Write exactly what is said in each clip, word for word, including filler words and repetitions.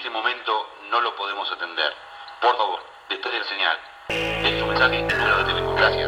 este momento no lo podemos atender. Por favor, después de la señal, deje su mensaje en el número de teléfono. Gracias.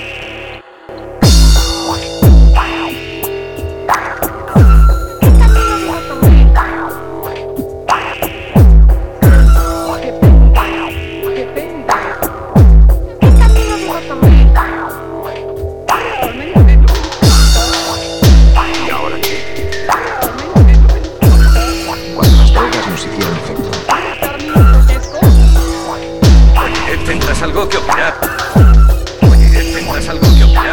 ¿Tendrás algo que opinar? Oye, ¿tendrás algo que opinar?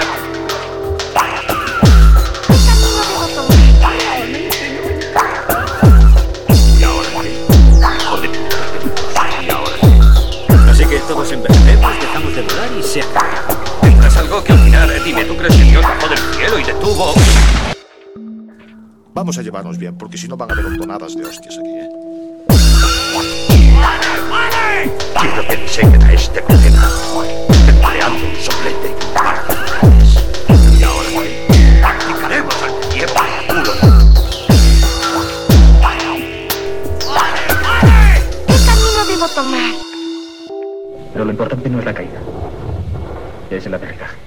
¿Y ahora qué? Joder, ¿y ahora qué? Así que todos envejecemos, dejamos de volar y se acaba. ¿Tendrás algo que opinar? Dime, ¿tú crees que Dios bajó del cielo y detuvo? Vamos a llevarnos bien, porque si no van a haber hondonadas de hostias aquí, ¿eh? Quiero que enseñen a este condenado empleando un soplete y un par de frases. Y ahora que practicaremos al tiempo puro. ¿Qué camino debo tomar? Pero lo importante no es la caída, es el aterrizaje.